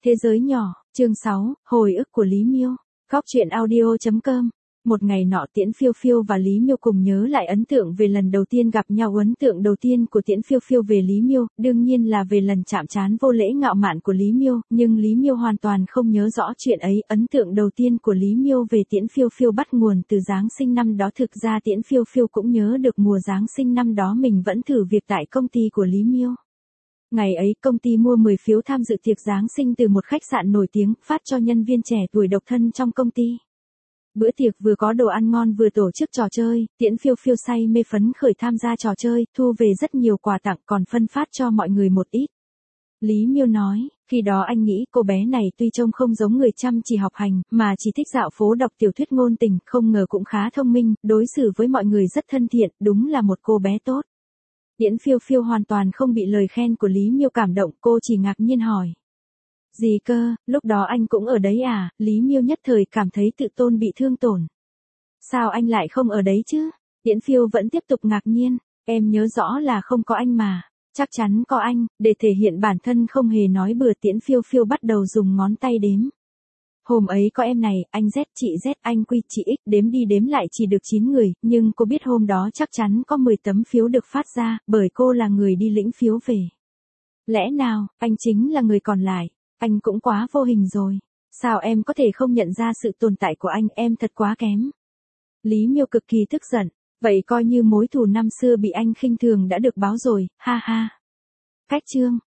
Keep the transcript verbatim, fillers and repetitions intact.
Thế giới nhỏ, chương sáu, hồi ức của Lý Miêu. Góc truyện audio chấm com. Một ngày nọ Tiễn Phiêu Phiêu và Lý Miêu cùng nhớ lại ấn tượng về lần đầu tiên gặp nhau. Ấn tượng đầu tiên của Tiễn Phiêu Phiêu về Lý Miêu, đương nhiên là về lần chạm trán vô lễ ngạo mạn của Lý Miêu, nhưng Lý Miêu hoàn toàn không nhớ rõ chuyện ấy. Ấn tượng đầu tiên của Lý Miêu về Tiễn Phiêu Phiêu bắt nguồn từ Giáng sinh năm đó. Thực ra Tiễn Phiêu Phiêu cũng nhớ được mùa Giáng sinh năm đó mình vẫn thử việc tại công ty của Lý Miêu. Ngày ấy công ty mua mười phiếu tham dự tiệc Giáng sinh từ một khách sạn nổi tiếng, phát cho nhân viên trẻ tuổi độc thân trong công ty. Bữa tiệc vừa có đồ ăn ngon vừa tổ chức trò chơi, Tiễn Phiêu Phiêu say mê phấn khởi tham gia trò chơi, thu về rất nhiều quà tặng còn phân phát cho mọi người một ít. Lý Miêu nói, khi đó anh nghĩ cô bé này tuy trông không giống người chăm chỉ học hành, mà chỉ thích dạo phố đọc tiểu thuyết ngôn tình, không ngờ cũng khá thông minh, đối xử với mọi người rất thân thiện, đúng là một cô bé tốt. Tiễn Phiêu Phiêu hoàn toàn không bị lời khen của Lý Miêu cảm động, cô chỉ ngạc nhiên hỏi. Gì cơ, lúc đó anh cũng ở đấy à? Lý Miêu nhất thời cảm thấy tự tôn bị thương tổn. Sao anh lại không ở đấy chứ? Tiễn Phiêu vẫn tiếp tục ngạc nhiên, em nhớ rõ là không có anh mà. Chắc chắn có anh, để thể hiện bản thân không hề nói bừa. Tiễn Phiêu Phiêu bắt đầu dùng ngón tay đếm. Hôm ấy có em này, anh Z, chị Z, anh Quy, chị X, đếm đi đếm lại chỉ được chín người, nhưng cô biết hôm đó chắc chắn có mười tấm phiếu được phát ra, bởi cô là người đi lĩnh phiếu về. Lẽ nào, anh chính là người còn lại, anh cũng quá vô hình rồi. Sao em có thể không nhận ra sự tồn tại của anh, em thật quá kém. Lý Miêu cực kỳ tức giận, vậy coi như mối thù năm xưa bị anh khinh thường đã được báo rồi, ha ha. Cách chương,